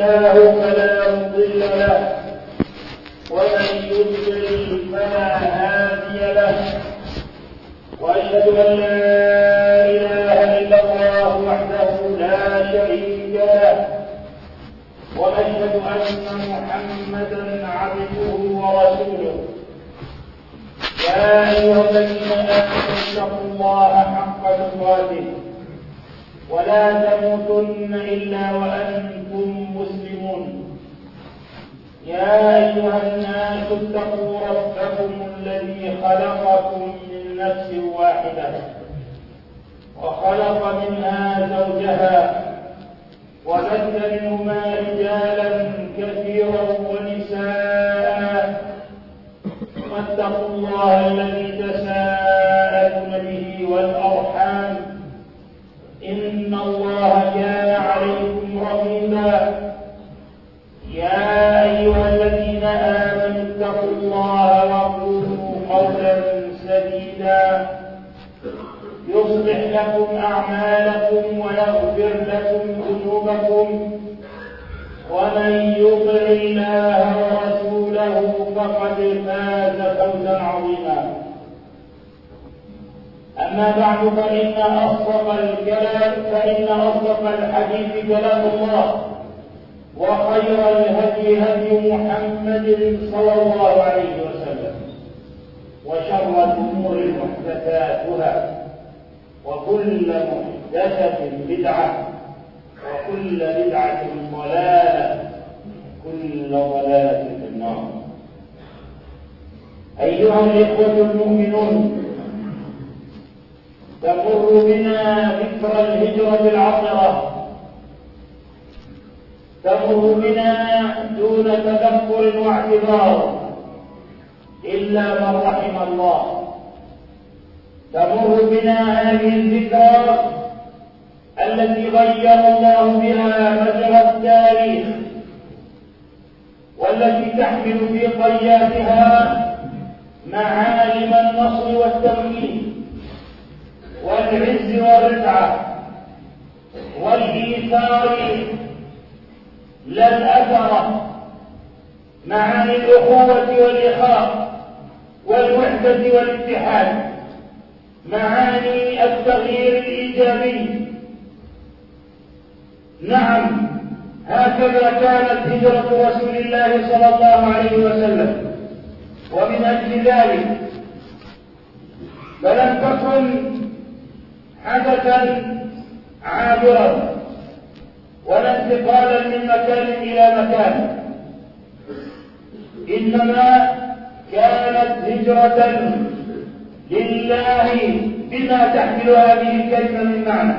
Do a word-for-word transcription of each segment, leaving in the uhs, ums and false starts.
الله فلا مضل له ومن يضلل فلا هادي له وأشهد أن لا إله إلا الله وحده لا شريك له وأشهد أن محمدا عبده ورسوله. يا أيها الذين آمنوا اتقوا الله حق تقاته ولا تموتن إلا وأنتم مسلمون. يا أيها الناس اتقوا ربكم الذي خلقكم من نفس واحدة وخلق منها زوجها وبث منهما رجالا كثيرا ونساء واتقوا الله الذي تساءلون به والأرحام إن الله كان عليكم رقيبا. يا أيها الذين آمنوا اتقوا الله وقولوا قولا سديدا يصلح لكم أعمالكم ويغفر لكم ذنوبكم ومن يطع الله ورسوله فقد فاز فوزا عظيما. أما بعد فإن أصدق الكلام فإن أصدق الحديث كلام الله وخير الهدي هدي محمد صلى الله عليه وسلم وشر الأمور محدثاتها وكل محدثة بدعة وكل بدعة ضلالة كل ضلالة في النار. أيها الإخوة المؤمنون، تمر بنا ذكرى الهجرة العطرة، تمر بنا دون تذكر واعتبار إلا من رحم الله. تمر بنا هذه الذكرى التي غير الله بها مجرى التاريخ والتي تحمل في طياتها معالم النصر والتمكين والعز والرفعة والإيثار لا الأثرة، معاني الأخوة والإخاء والوحدة والاتحاد، معاني التغيير الإيجابي. نعم، هكذا كانت هجرة رسول الله صلى الله عليه وسلم، ومن أجل ذلك فلم تكن حدثا عابرا ولا انتقالا من مكان إلى مكان، إنما كانت هجرة لله بما تحمل هذه الكلمة من معنى.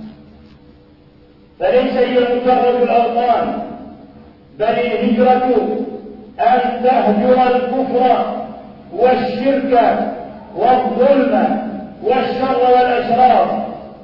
فليس هي مجرد الأوطان، بل الهجرة أن تهجر الكفر والشرك والظلم والشر والأشرار،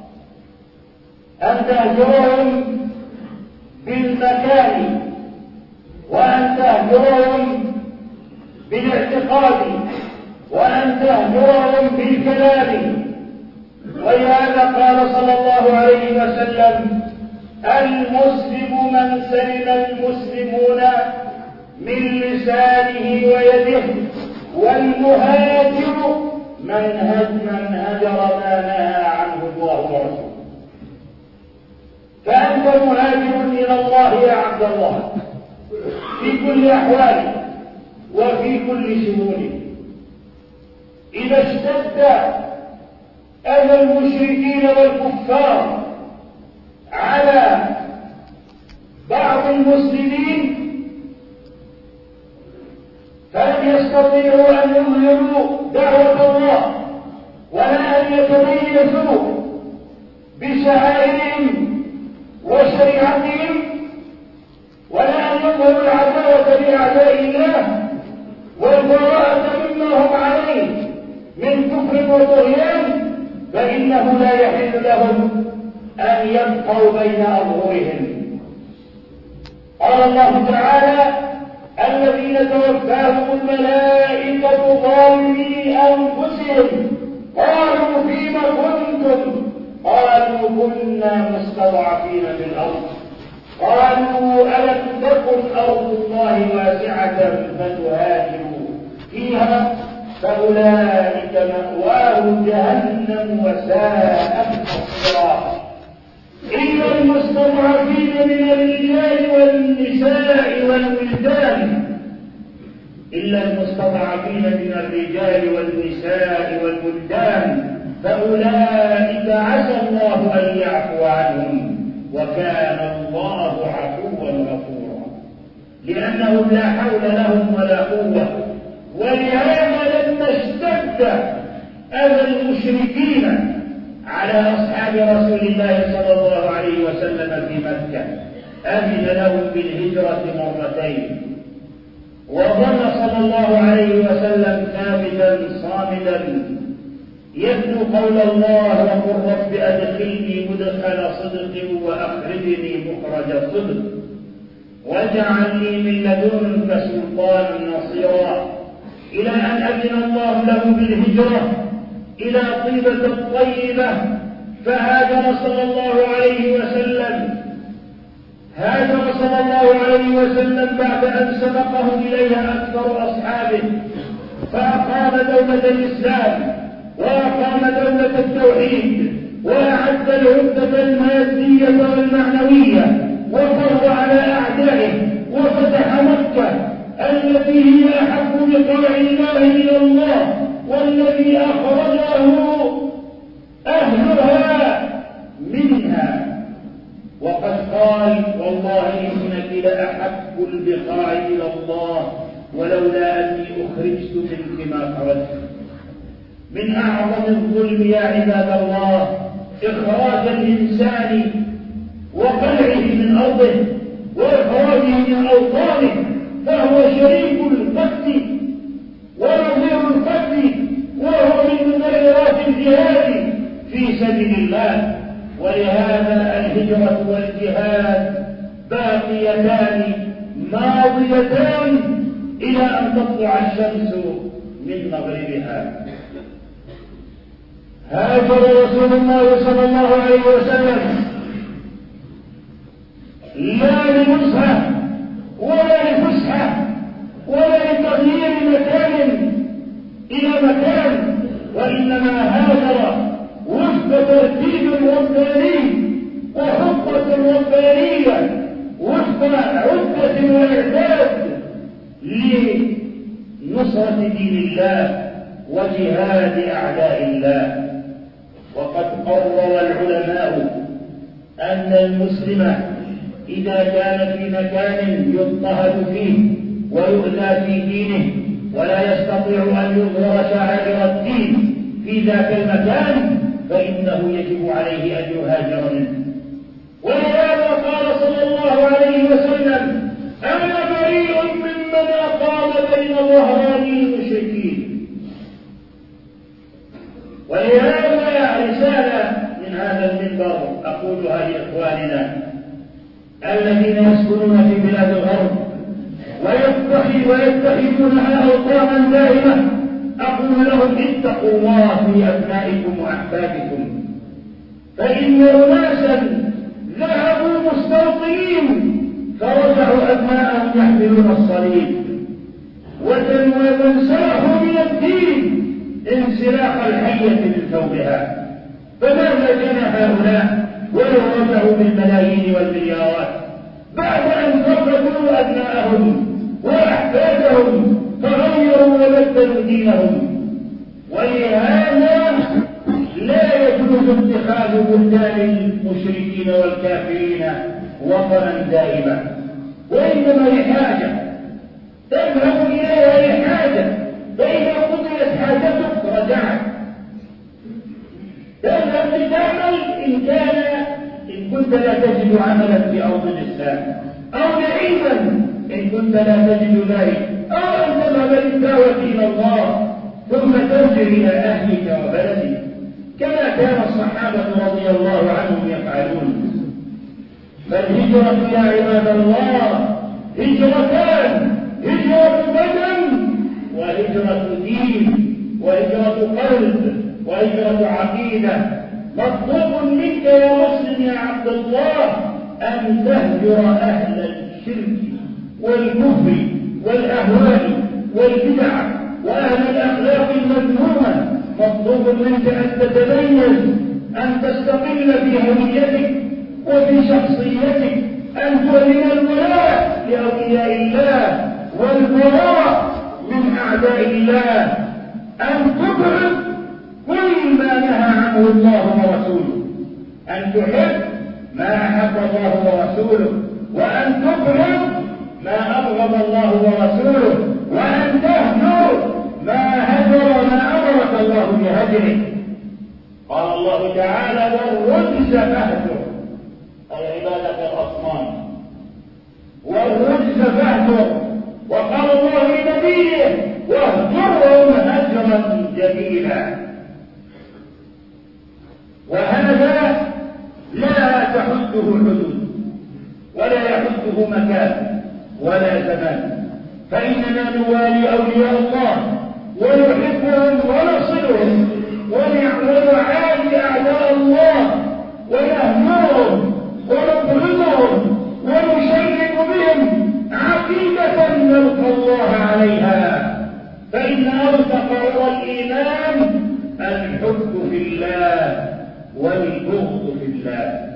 أن تهجرهم بالمكان وأن تهجرهم بالاعتقاد وأن تهجرهم بالكلام. ولهذا قال صلى الله عليه وسلم: المسلم من سلم المسلمون من لسانه ويده، والمهاجر من هجر ما نهى عنه الله ورسوله. فأنت مهاجر إلى الله يا عبد الله في كل أحواله وفي كل شؤونه. إذا اشتد أذى المشركين والكفار على بعض المسلمين فلم يستطيعوا أن يظهروا دعوة الله ولا أن يتميزوا بشعائرهم وشريعتهم ولا أن يظهروا العداوة لأعداء الله والبراءة مما هم عليه من كفر وطغيان، فإنه لا يحل لهم أن يبقوا بين أظهرهم. قال الله تعالى: الذين توفاهم الملائكة ظالمي أنفسهم قالوا فيما كنتم قالوا كنا مستضعفين في الأرض قالوا ألم تكن أرض الله واسعة فتهاجروا فيها فأولئك مأواهم جهنم وساءت مصيرا إلا المستضعفين من الرجال والنساء والولدان إلا المستضعفين من الرجال والنساء والولدان فأولئك عسى الله أن يعفو عنهم وكان الله عفوا غفورا لأنهم لا حول لهم ولا قوة. ولهذا لما اشتد أذى المشركين على أصحاب رسول الله صلى الله عليه وسلم في مكة أذن لهم بالهجرة مرتين، وظل صلى الله عليه وسلم ثابتا صامدا يتلو قول الله وقل رب أدخلني مدخل صدق وأخرجني مخرج صدق واجعل لي من لدنك سلطانا نصيرا، إلى أن أذن الله له بالهجرة إلى طيبة الطيبة. فهاجر صلى الله عليه وسلم هاجر صلى الله عليه وسلم بعد أن سبقه إليها أكثر أصحابه، فأقام دولة الإسلام وأقام دولة التوحيد وأعد العدة المادية والمعنوية وفر على أعدائه وفتح مكة التي هي أحب بقاع الله إلى الله والذي أخرجه أهلها منها. وقد قال والله إنك لأحب البقاع إلى الله ولولا أني أخرجت منك ما خرجت. من أعظم الظلم يا عباد الله إخراج الإنسان وقلعه من أرضه وإخراجه من أوطانه، فهو شريك القتل ونظير القتل وهو من مبررات الجهاد في سبيل الله. ولهذا الهجرة والجهاد باقيتان ماضيتان إلى أن تطلع الشمس من مغربها. هاجر رسول الله صلى الله عليه وسلم لا لنصحة ولا لفسحة ولا لتغيير مكان إلى مكان، وإنما هاجر وفق ترتيب رباني وخطة ربانية وفق عدة وإعداد لنصرة دين الله وجهاد أعداء الله. وقد قرر العلماء أن المسلم إذا كان في مكان يضطهد فيه ويؤذى في دينه ولا يستطيع أن يظهر شعائر الدين في ذاك المكان فإنه يجب عليه أن يهاجر منه. ولهذا قال صلى الله عليه وسلم أنا بريء ممن أقام بين ظهراني المشركين. ولهذا رسالة من هذا المنبر أقولها لإخواننا الذين يسكنون في بلاد الغرب ويتخذونها أوطانا دائمة، أقول لهم اتقوا الله في أبنائكم وأحبابكم، فإن أناسا ذهبوا مستوطنين فرجعوا أبناءهم يحملون الصليب وانسلخوا من الدين انسلاخ الحية من ثوبها. فماذا كان هؤلاء ولو رجعوا بالملايين والمليارات بعد أن فقدوا أبناءهم وأحفادهم فغيروا وبدلوا دينهم؟ ولهذا لا يجوز اتخاذ بلدان المشركين والكافرين وطنا دائما، وإنما لحاجة تذهب إليها لحاجة، فإذا قضيت حاجتك رجعت. تذهب لتعمل إن كان إن كنت لا تجد عملا في أرض الإسلام، أو نعيما إن كنت لا تجد ذلك، أو أن تذهب للدعوة إلى الله ثم ترجع إلى أهلك وبلدك كما كان الصحابة رضي الله عنهم يفعلون. فالهجرة يا عباد الله هجرتان، هجرة بدن وهجرة دين وهجرة قلب وهجرة عقيدة. مطلوب منك يا مسلم يا عبد الله أن تهجر أهل الشرك والكفر والأهواء والبدع وأهل الأخلاق المذمومة. مطلوب منك أن تتميز، أن تستقل في هويتك وفي شخصيتك، أن تعلن الولاء لأولياء الله والبراء من أعداء الله، أن تبعد كل ما نهى عنه الله ورسوله، أن تحب ما أحب الله ورسوله، وأن تبعد ما أبغض الله ورسوله، وأن تهجر ما هجر ما أمرك الله بهجره. قال الله تعالى: والرجز فاهجر، أي عبادة الأصنام، والرجز فاهجر. وقال الله لنبيه: واهجرهم هجرا جميلا. وهذا لا تحده حدود ولا يحده مكان ولا زمان، فإننا نوالي أولياء الله ونحبهم ونصلهم ونعادي أعداء الله ونهجرهم ونبغضهم ونشرك بهم عقيدة نلقى الله عليها. فإن أصدق الإيمان الحب في الله والبغض في الله.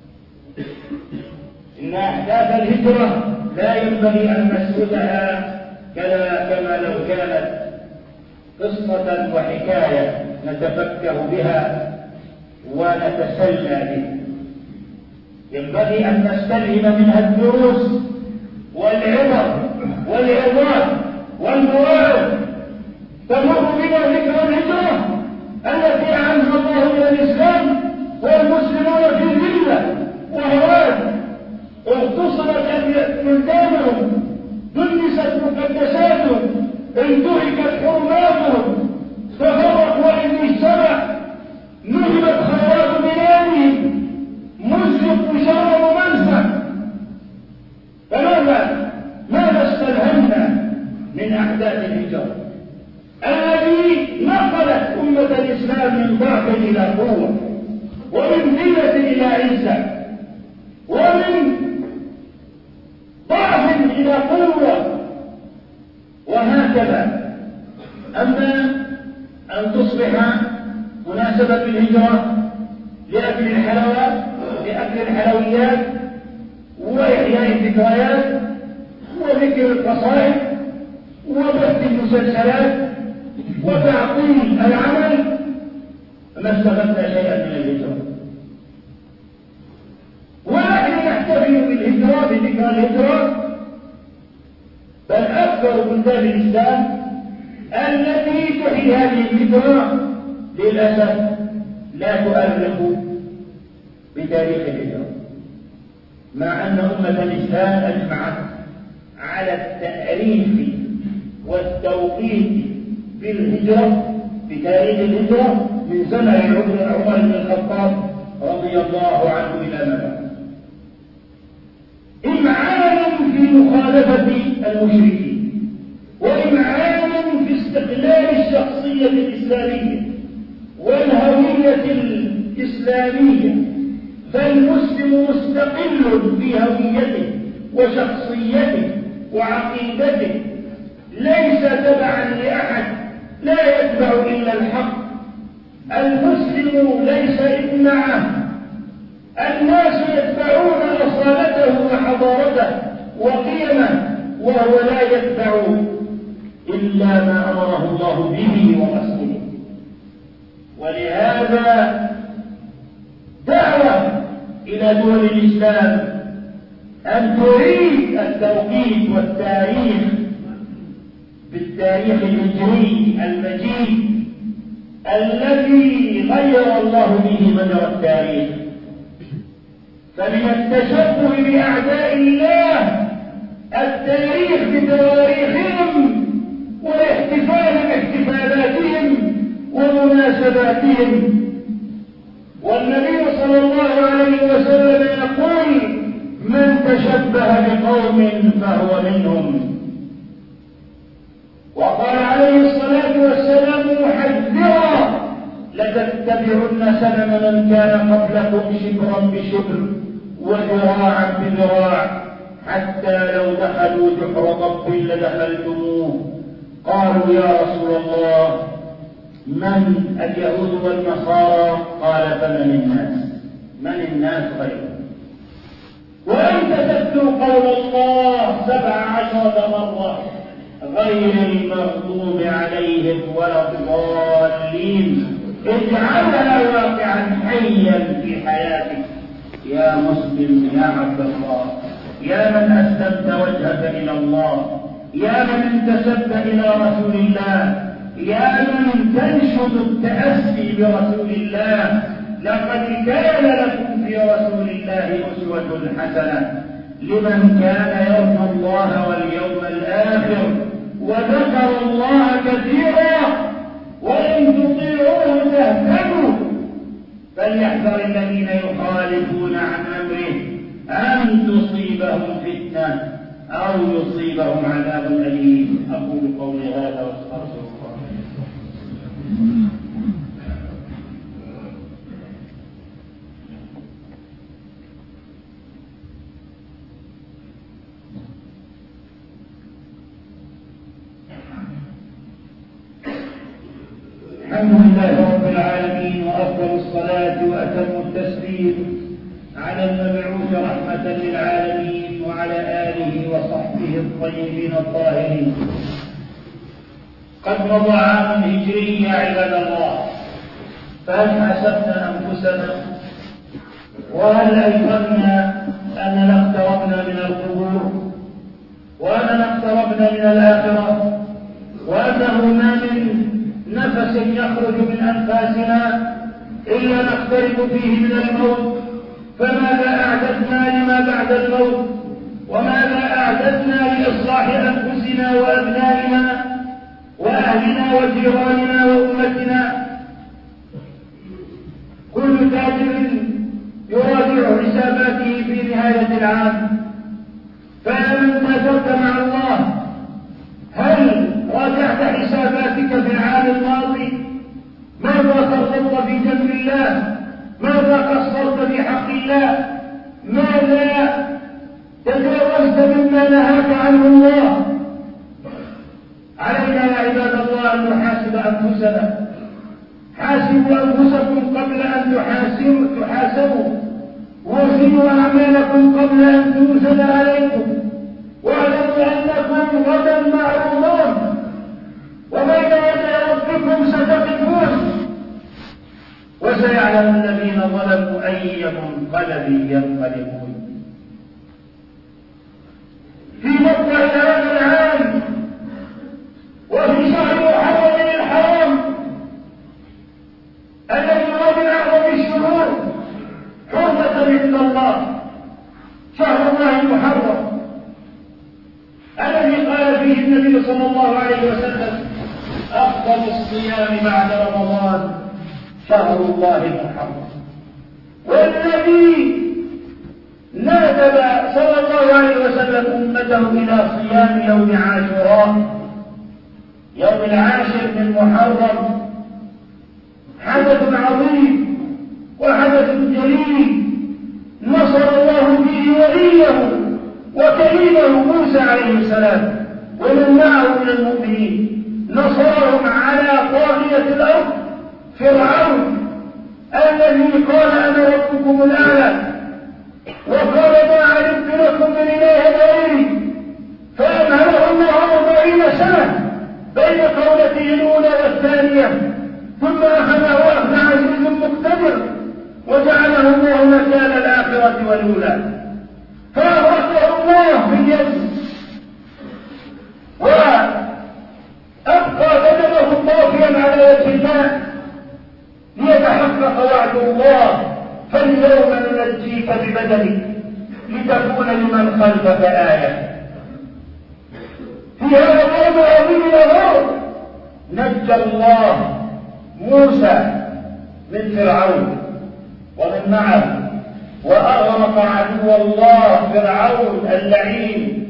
إن أحداث الهجرة لا ينبغي أن نسردها كما لو كانت قصة وحكاية نتفكه بها ونتسلى بها. ينبغي أن نستلهم منها الدروس والعبر والعظات والمواعظ. تمر بنا ذكر الهجرة التي أعنها الله إلى الإسلام والمسلمون في ذلة وهوان، اغتصبت بلدانهم، دنست مقدساتهم، انتهكت حرماتهم، تفرقوا عن المجتمع، نهبت خيرات بلادهم، مزقوا شر ومنفى. فماذا ماذا استلهمنا من أحداث الهجرة التي نقلت أمة الإسلام من ضعف إلى قوة، ومن ذلة إلى عزة، ومن ضعف إلى قوة، وهكذا. أما أن تصبح مناسبة الهجرة لأكل الحلوات لأكل الحلويات وإحياء الذكريات وذكر القصائد وبث المسلسلات وتعطيل العمل، ما استفدنا شيئا من الهجرة. ونحن نحتفل بالهجرة بذكرى الهجرة، بل أكثر بلدان الإسلام التي تحيي هذه الهجرة للأسف لا تؤرخ بتاريخ الهجرة، مع أن أمة الإسلام أجمعت على التأريخ والتوقيت بالهجرة بتاريخ الهجرة من زمن عمر بن الخطاب رضي الله عنه إلى ما إمعان في مخالفة المشركين، وإمعان في استقلال الشخصية الإسلامية والهوية الإسلامية. فالمسلم مستقل في هويته وشخصيته وعقيدته، ليس تبعا لأحد، لا يتبع إلا الحق. المسلم ليس ابنعه، الناس يتبعون أصالته وحضارته وقيمه، وهو لا يتبع إلا ما أمره الله به ورسوله. ولهذا دعوة إلى دول الإسلام أن تعيد التوقيت والتاريخ بالتاريخ الهجري المجيد الذي غير الله به مجرى التاريخ. فمن التشبه بأعداء الله التاريخ بتواريخهم والاحتفال باحتفالاتهم ومناسباتهم. والنبي صلى الله عليه وسلم يقول: من تشبه بقوم فهو منهم. وقال عليه الصلاة والسلام محذرا: لتتبعن سنن من كان قبلكم شبرا بشبر وذراعا بذراع حتى لو دخلوا جحر ضب لدخلتموه. قالوا يا رسول الله من اليهود والنصارى؟ قال فمن الناس؟ من الناس غيرهم؟ وأنت تتلو قول الله سبع عشرة مرة غير المغضوب عليهم ولا الضالين. اجعلها واقعا حيا في حياتك يا مسلم يا عبد الله، يا من أسلمت وجهك إلى الله، يا من انتسبت إلى رسول الله، يا من تنشد التأسي برسول الله. لقد كان لكم في رسول الله أسوة حسنة لمن كان يرجو الله واليوم الآخر وذكر الله كثيرا وإن تطيعوه تهتدوا. فليحذر الذين يخالفون عن أمره أن تصيبهم فتنة أو يصيبهم عذاب أليم. أقول قولي هذا واستغفر الله. الحمد لله رب العالمين، وأفضل الصلاة وأتم التسليم على المبعوث رحمة للعالمين وعلى آله وصحبه الطيبين الطاهرين. قد مضى عام هجري يا عباد الله، فهل حسبنا أنفسنا وهل أيقنا أننا اقتربنا من القبور وأننا اقتربنا من الآخرة وأنه ما من نفس يخرج من أنفاسنا إلا نقترب فيه من الموت؟ فماذا أعددنا لما بعد الموت؟ وماذا أعددنا لإصلاح أنفسنا وأبنائنا وأهلنا وجيراننا وأمتنا؟ كل تاجر يراجع حساباته في نهاية العام. فيا من تاجرت مع الله، هل راجعت حساباتك في العام الماضي؟ ماذا فرطت في جنب الله؟ ماذا قصرت في حق الله؟ ماذا تجاوزت مما نهاك عنه الله؟ علينا يا عباد الله أن نحاسب أنفسنا. حاسبوا أنفسكم قبل أن تحاسبوا تحاسبوا وزنوا أعمالكم قبل أن توزن عليكم، واعلموا أنكم غدا معروضون وبين يدي ربكم ستقفون، وسيعلم الذين ظلموا أي منقلب ينقلبون. في مطلع هذا العام وفي شهر محرم الحرام الذي هو من أعظم الشهور حرمة عند الله، شهر الله المحرم الذي قال فيه النبي صلى الله عليه وسلم أفضل الصيام بعد رمضان شهر الله المحرم، والذي نادب صلى الله عليه وسلم أمته إلى صيام يوم عاشوراء يوم العاشر من محرم حدث عظيم وحدث جليل نصر الله فيه وليه وكليمه موسى عليه السلام ومن معه من المؤمنين، نصرهم على طاغية الأرض فرعون الذي قال أنا ربكم الأعلى وقال ما علمت لكم من إله غيري، فأمهله الله أربعين سنة بين قولته الأولى والثانية، ثم أخذه أخذ عزيز مقتدر وجعله الله مكان الآخرة والأولى، فأغرقه الله باليد وأبقى بدنه طافيا على وجه الماء ليتحقق وعد الله فاليوم ننجيك ببدنك لتكون لمن خلفك آية. في هذا اليوم العظيم الغرب نجى الله موسى من فرعون ومن معه وأغرق عدو الله فرعون اللعين،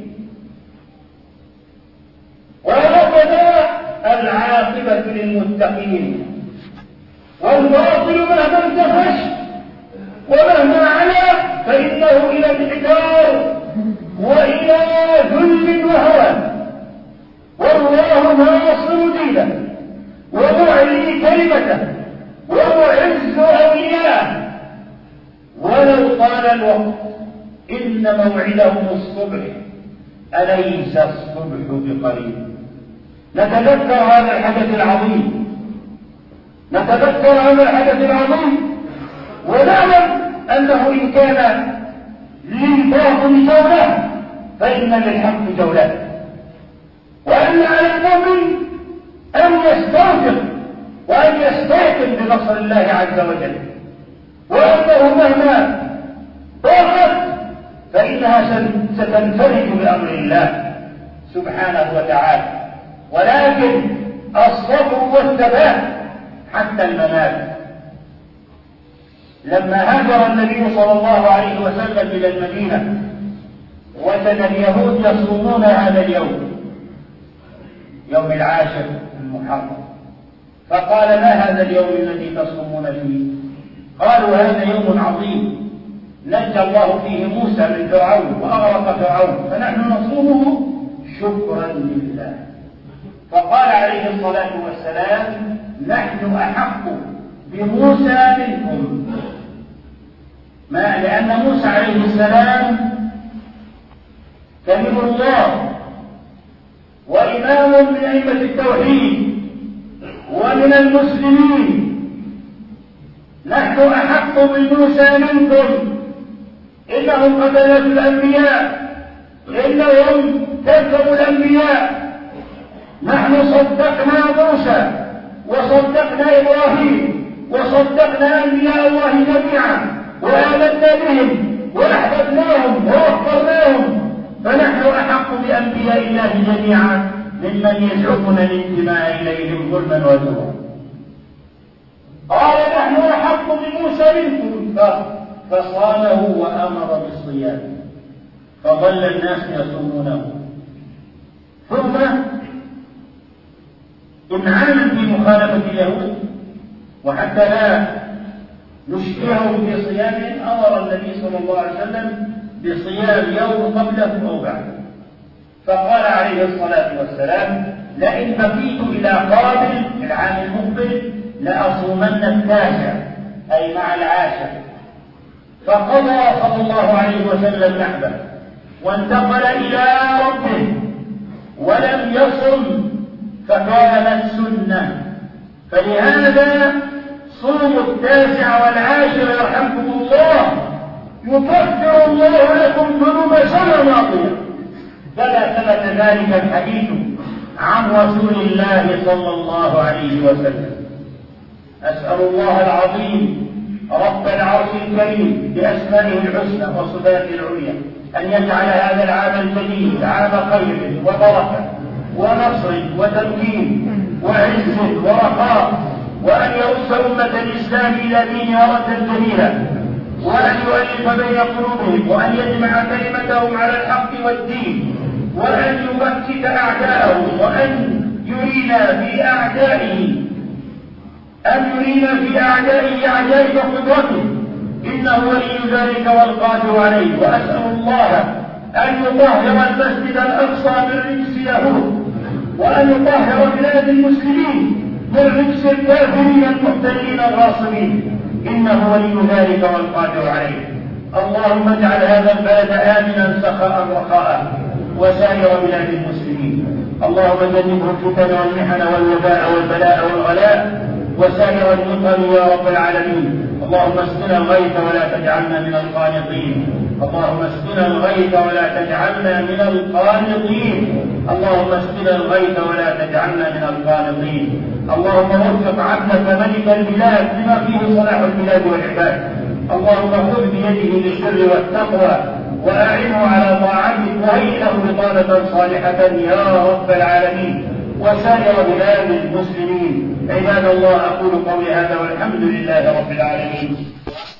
وهكذا العاقبة للمتقين. والباطل مهما انتفش ومهما علا فإنه إلى انحدار وإلى ذل وهوان. والله ناصر دينه ومعلي كلمته ومعز أولياءه. ولو طال الوقت إن موعدهم الصبح، أليس الصبح بقريب؟ نتذكر هذا الحدث العظيم، نتذكر هذا الحدث العظيم ونعلم أنه إن كان للباطل جولة فإن للحق جولات، وأن على المؤمن أن يستوثق وأن يستيقن بنصر الله عز وجل، وأنه مهما ضاقت فإنها ستنفرج بأمر الله سبحانه وتعالى. ولكن الصبر والثبات حتى الممات. لما هاجر النبي صلى الله عليه وسلم إلى المدينة وجد اليهود يصومون هذا اليوم، يوم العاشر المحرم، فقال: ما هذا اليوم الذي تصومون فيه؟ قالوا: هذا يوم عظيم نجى الله فيه موسى من فرعون وأغرق فرعون، فنحن نصومه شكرا لله. فقال عليه الصلاة والسلام: نحن أحق بموسى منكم. ما لأن موسى عليه السلام كلم الله وإمام من أئمة التوحيد ومن المسلمين. نحن أحق بموسى منكم، إنهم قتلة الأنبياء، إنهم كذبوا الأنبياء. نحن صدقنا موسى وصدقنا إبراهيم وصدقنا أنبياء الله جميعا وآمنا بهم وأحببناهم ووفرناهم، فنحن أحق بأنبياء الله جميعا ممن يزعمون الانتماء إليهم ظلما وزورا. قال: نحن أحق بموسى منكم، فصامه وأمر بالصيام، فظل الناس يصومونه. ثم إمعانا في مخالفة اليهود وحتى لا نشبههم في صيامهم، أمر النبي صلى الله عليه وسلم بصيام يوم قبله أو بعده. فقال عليه الصلاة والسلام: لئن بقيت إلى قابل العام المقبل لأصومن التاسع، أي مع العاشر. فقضى صلى الله عليه وسلم نحبه وانتقل إلى ربه ولم يصم، فكانت سنة. فلهذا صوموا التاسع والعاشر يرحمكم الله، يكفر الله لكم ذنوب سنة ماضية. فلا ثبت ذلك الحديث عن رسول الله صلى الله عليه وسلم. أسأل الله العظيم رب العرش الكريم بأسمائه الحسنى وصفاته العليا أن يجعل هذا العام الجديد عام خير وبركة ونصر وتمكين وعز ورخاء، وأن يرد أمة الإسلام إلى دينها ردا جميلا، وأن يؤلف بين قلوبهم، وأن يجمع كلمتهم على الحق والدين، وأن يبكت أعداءهم، وأن يرينا في أعدائه أن يرينا في أعدائه عجائب قدرته، إنه ولي ذلك والقادر عليه. وأسأل الله أن يطهر المسجد الأقصى من رجس يهود، وأن يطهر بلاد المسلمين من رجس الكافرين المحتلين الغاصبين، إنه ولي ذلك والقادر عليه. اللهم اجعل هذا البلد آمنا سخاء رخاء وسائر بلاد المسلمين. اللهم جنبه الفتن والمحن والوباء والبلاء والغلاء وسائر النقم يا رب العالمين. اللهم اسقنا الغيث ولا تجعلنا من القانطين. اللهم اسقنا الغيث ولا تجعلنا من القانطين. اللهم اسقنا الغيث ولا تجعلنا من القانطين. اللهم وفق عبدك ملك البلاد بما فيه صلاح البلاد والعباد. اللهم خذ بيده للبر والتقوى وأعنه على طاعتك، وهيئ له بطانة صالحة يا رب العالمين وسائر بلاد المسلمين. عباد الله، أقول قولي هذا والحمد لله رب العالمين.